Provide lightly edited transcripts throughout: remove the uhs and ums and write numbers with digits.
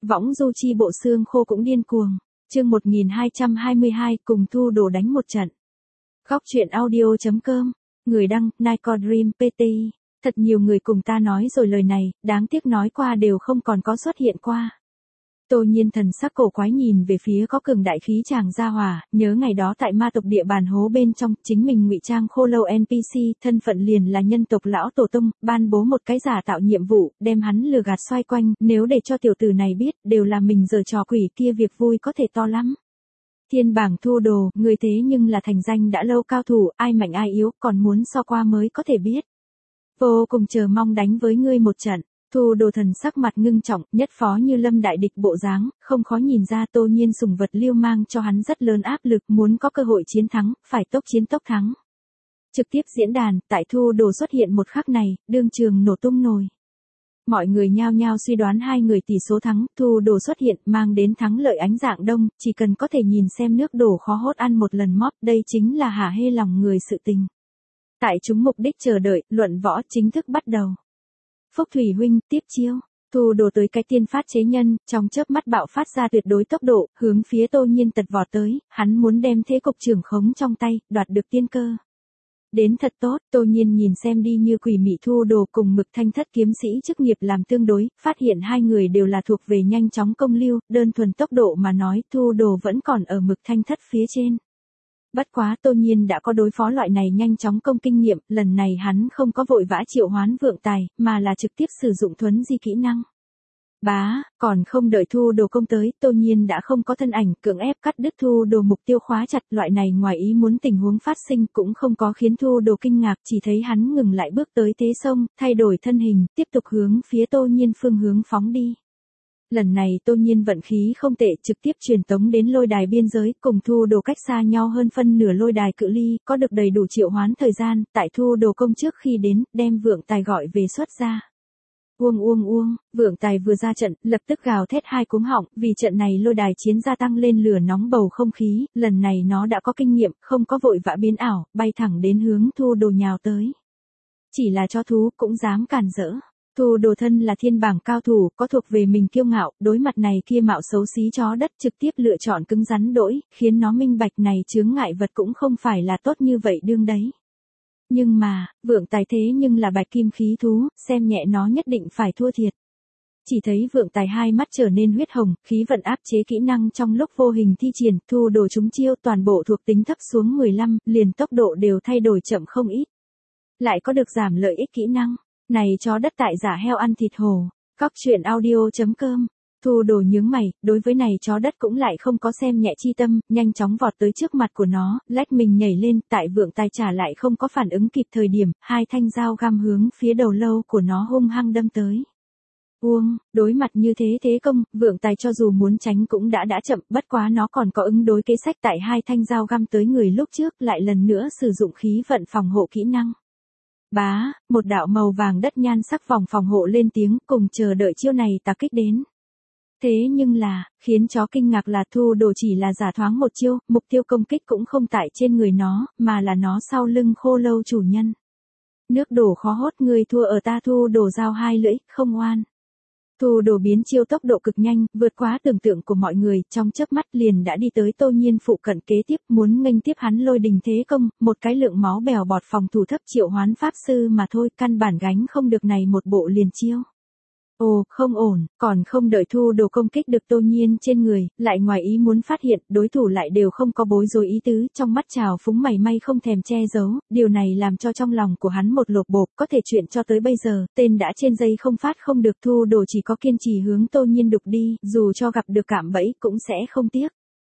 Võng du chi bộ xương khô cũng điên cuồng. Chương 1222 cùng Thu Đồ đánh một trận. Góc truyện audio.com. Người đăng, Nico Dream PT. Thật nhiều người cùng ta nói rồi lời này, đáng tiếc nói qua đều không còn có xuất hiện qua. Tô Nhiên thần sắc cổ quái nhìn về phía có cường đại khí chàng gia hỏa, nhớ ngày đó tại ma tộc địa bàn hố bên trong, chính mình ngụy trang khô lâu NPC, thân phận liền là nhân tộc lão tổ tông, ban bố một cái giả tạo nhiệm vụ, đem hắn lừa gạt xoay quanh, nếu để cho tiểu tử này biết, đều là mình giở trò quỷ kia việc vui có thể to lắm. Thiên bảng Thu Đồ, người thế nhưng là thành danh đã lâu cao thủ, ai mạnh ai yếu, còn muốn so qua mới có thể biết. Vô cùng chờ mong đánh với ngươi một trận. Thu Đồ thần sắc mặt ngưng trọng, nhất phó như lâm đại địch bộ dáng, không khó nhìn ra Tô Nhiên sùng vật liêu mang cho hắn rất lớn áp lực, muốn có cơ hội chiến thắng, phải tốc chiến tốc thắng. Trực tiếp diễn đàn, tại Thu Đồ xuất hiện một khắc này, đương trường nổ tung nồi. Mọi người nhao nhao suy đoán hai người tỷ số thắng, Thu Đồ xuất hiện mang đến thắng lợi ánh dạng đông, chỉ cần có thể nhìn xem nước đổ khó hốt ăn một lần móp, đây chính là hả hê lòng người sự tình. Tại chúng mục đích chờ đợi, luận võ chính thức bắt đầu. Phúc Thủy huynh, tiếp chiêu. Thu Đồ tới cái tiên phát chế nhân, trong chớp mắt bạo phát ra tuyệt đối tốc độ, hướng phía Tô Nhiên tật vọt tới, hắn muốn đem thế cục trưởng khống trong tay, đoạt được tiên cơ. Đến thật tốt, Tô Nhiên nhìn xem đi như quỷ mị Thu Đồ cùng Mực Thanh Thất kiếm sĩ chức nghiệp làm tương đối, phát hiện hai người đều là thuộc về nhanh chóng công lưu, đơn thuần tốc độ mà nói Thu Đồ vẫn còn ở Mực Thanh Thất phía trên. Bất quá Tô Nhiên đã có đối phó loại này nhanh chóng công kinh nghiệm, lần này hắn không có vội vã triệu hoán vượng tài, mà là trực tiếp sử dụng thuấn di kỹ năng. Bá, còn không đợi Thu Đồ công tới, Tô Nhiên đã không có thân ảnh, cưỡng ép cắt đứt Thu Đồ mục tiêu khóa chặt, loại này ngoài ý muốn tình huống phát sinh cũng không có khiến Thu Đồ kinh ngạc, chỉ thấy hắn ngừng lại bước tới thế sông, thay đổi thân hình, tiếp tục hướng phía Tô Nhiên phương hướng phóng đi. Lần này Tô Nhiên vận khí không tệ, trực tiếp truyền tống đến lôi đài biên giới, cùng Thu Đồ cách xa nhau hơn phân nửa lôi đài cự ly, có được đầy đủ triệu hoán thời gian, tại Thu Đồ công trước khi đến, đem vượng tài gọi về xuất ra. Uông, vượng tài vừa ra trận, lập tức gào thét hai cuống họng, vì trận này lôi đài chiến gia tăng lên lửa nóng bầu không khí, lần này nó đã có kinh nghiệm, không có vội vã biến ảo, bay thẳng đến hướng Thu Đồ nhào tới. Chỉ là chó thú cũng dám cản rỡ. Thu Đồ thân là thiên bảng cao thủ, có thuộc về mình kiêu ngạo, đối mặt này kia mạo xấu xí chó đất trực tiếp lựa chọn cứng rắn đỗi, khiến nó minh bạch này chướng ngại vật cũng không phải là tốt như vậy đương đấy. Nhưng mà, vượng tài thế nhưng là bạch kim khí thú, xem nhẹ nó nhất định phải thua thiệt. Chỉ thấy vượng tài hai mắt trở nên huyết hồng, khí vận áp chế kỹ năng trong lúc vô hình thi triển, Thu Đồ trúng chiêu toàn bộ thuộc tính thấp xuống 15, liền tốc độ đều thay đổi chậm không ít. Lại có được giảm lợi ích kỹ năng. Này chó đất tại giả heo ăn thịt hổ. Góc truyện audio.com. Thu Đồ nhướng mày, đối với này chó đất cũng lại không có xem nhẹ chi tâm, nhanh chóng vọt tới trước mặt của nó, lách mình nhảy lên, tại vượng tài trả lại không có phản ứng kịp thời điểm, hai thanh dao găm hướng phía đầu lâu của nó hung hăng đâm tới. Đối mặt như thế công, vượng tài cho dù muốn tránh cũng đã chậm, bất quá nó còn có ứng đối kế sách tại hai thanh dao găm tới người lúc trước, lại lần nữa sử dụng khí vận phòng hộ kỹ năng. Bá, một đạo màu vàng đất nhan sắc vòng phòng hộ lên tiếng, cùng chờ đợi chiêu này ta kích đến. Thế nhưng là, khiến chó kinh ngạc là Thu Đồ chỉ là giả thoáng một chiêu, mục tiêu công kích cũng không tại trên người nó, mà là nó sau lưng khô lâu chủ nhân. Nước đổ khó hốt, người thua ở ta. Thu Đồ giao hai lưỡi, không oan. Thu Đồ biến chiêu tốc độ cực nhanh, vượt quá tưởng tượng của mọi người, trong chớp mắt liền đã đi tới Tô Nhiên phụ cận kế tiếp, muốn nghênh tiếp hắn lôi đình thế công, một cái lượng máu bèo bọt phòng thủ thấp triệu hoán pháp sư mà thôi, căn bản gánh không được này một bộ liền chiêu. Ồ, không ổn, còn không đợi Thu Đồ công kích được Tô Nhiên trên người, lại ngoài ý muốn phát hiện, đối thủ lại đều không có bối rối ý tứ, trong mắt trào phúng mày may không thèm che giấu, điều này làm cho trong lòng của hắn một lột bộp, có thể chuyện cho tới bây giờ, tên đã trên dây không phát không được. Thu Đồ chỉ có kiên trì hướng Tô Nhiên đục đi, dù cho gặp được cạm bẫy cũng sẽ không tiếc.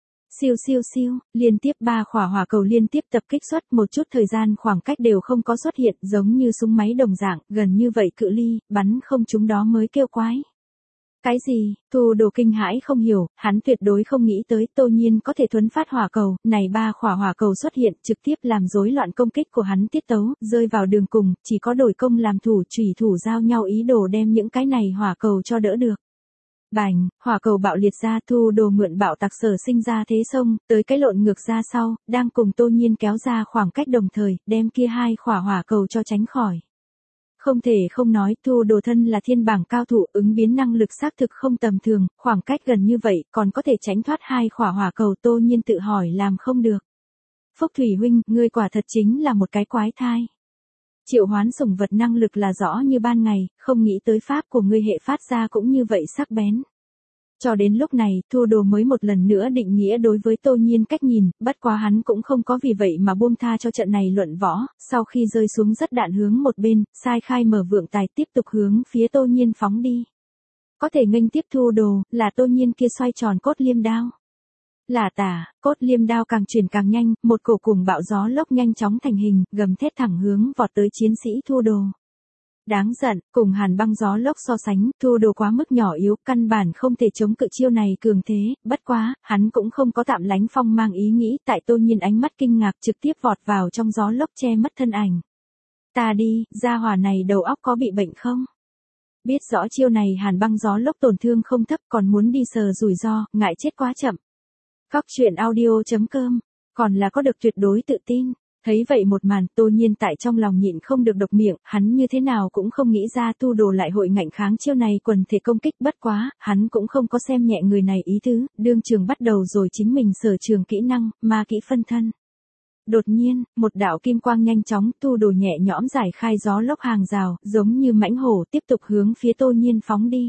Siêu, liên tiếp 3 khỏa hỏa cầu liên tiếp tập kích xuất, một chút thời gian khoảng cách đều không có xuất hiện, giống như súng máy đồng dạng, gần như vậy cự ly, bắn không trúng đó mới kêu quái. Cái gì? Thu Đồ kinh hãi không hiểu, hắn tuyệt đối không nghĩ tới Tô Nhiên có thể thuấn phát hỏa cầu, này 3 khỏa hỏa cầu xuất hiện, trực tiếp làm rối loạn công kích của hắn tiết tấu, rơi vào đường cùng, chỉ có đổi công làm thủ, chủy thủ giao nhau ý đồ đem những cái này hỏa cầu cho đỡ được. Bành, hỏa cầu bạo liệt ra. Thu Đồ mượn bạo tạc sở sinh ra thế sông, tới cái lộn ngược ra sau, đang cùng Tô Nhiên kéo ra khoảng cách đồng thời, đem kia hai khỏa hỏa cầu cho tránh khỏi. Không thể không nói Thu Đồ thân là thiên bảng cao thủ, ứng biến năng lực xác thực không tầm thường, khoảng cách gần như vậy còn có thể tránh thoát 2 khỏa hỏa cầu. Tô Nhiên tự hỏi làm không được. Phúc Thủy huynh, ngươi quả thật chính là một cái quái thai. Triệu hoán sủng vật năng lực là rõ như ban ngày, không nghĩ tới pháp của ngươi hệ phát ra cũng như vậy sắc bén. Cho đến lúc này, Thu Đồ mới một lần nữa định nghĩa đối với Tô Nhiên cách nhìn, bất quá hắn cũng không có vì vậy mà buông tha cho trận này luận võ, sau khi rơi xuống rất đạn hướng một bên, sai khai mở vượng tài tiếp tục hướng phía Tô Nhiên phóng đi. Có thể nghênh tiếp Thu Đồ, là Tô Nhiên kia xoay tròn cốt liêm đao. Là tả, cốt liêm đao càng chuyển càng nhanh, một cổ cùng bạo gió lốc nhanh chóng thành hình, gầm thét thẳng hướng vọt tới chiến sĩ Thu Đồ. Đáng giận, cùng hàn băng gió lốc so sánh, Thu Đồ quá mức nhỏ yếu, căn bản không thể chống cự chiêu này cường thế, bất quá, hắn cũng không có tạm lánh phong mang ý nghĩ, tại Tô Nhiên ánh mắt kinh ngạc trực tiếp vọt vào trong gió lốc che mất thân ảnh. Ta đi, gia hỏa này đầu óc có bị bệnh không? Biết rõ chiêu này hàn băng gió lốc tổn thương không thấp còn muốn đi sờ rủi ro, ngại chết quá chậm. Góc truyện audio.com, còn là có được tuyệt đối tự tin. Thấy vậy một màn, Tô Nhiên tại trong lòng nhịn không được độc miệng, hắn như thế nào cũng không nghĩ ra Thu Đồ lại hội ngạnh kháng chiêu này quần thể công kích, bất quá, hắn cũng không có xem nhẹ người này ý tứ, đương trường bắt đầu rồi chính mình sở trường kỹ năng, ma kỹ phân thân. Đột nhiên, một đạo kim quang nhanh chóng, Thu Đồ nhẹ nhõm giải khai gió lốc hàng rào, giống như mãnh hổ tiếp tục hướng phía Tô Nhiên phóng đi.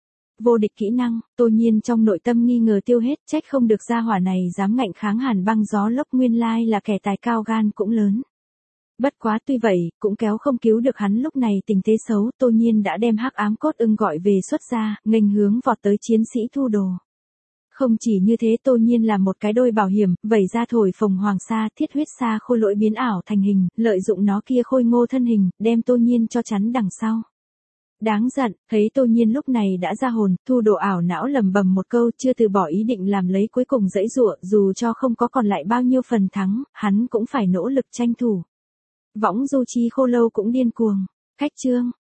Vô địch kỹ năng, Tô Nhiên trong nội tâm nghi ngờ tiêu hết, trách không được gia hỏa này dám ngạnh kháng hàn băng gió lốc, nguyên lai là kẻ tài cao gan cũng lớn. Bất quá tuy vậy, cũng kéo không cứu được hắn lúc này tình thế xấu, Tô Nhiên đã đem hắc ám cốt ưng gọi về xuất ra, nghênh hướng vọt tới chiến sĩ Thu Đồ. Không chỉ như thế, Tô Nhiên làm một cái đôi bảo hiểm, vẩy ra thổi phồng hoàng sa, thiết huyết sa khôi lỗi biến ảo thành hình, lợi dụng nó kia khôi ngô thân hình, đem Tô Nhiên cho chắn đằng sau. Đáng giận, thấy Tô Nhiên lúc này đã ra hồn, Thu Đồ ảo não lầm bầm một câu, chưa từ bỏ ý định làm lấy cuối cùng dãy dụa, dù cho không có còn lại bao nhiêu phần thắng, hắn cũng phải nỗ lực tranh thủ. Võng du chi khô lâu cũng điên cuồng. Khách chương.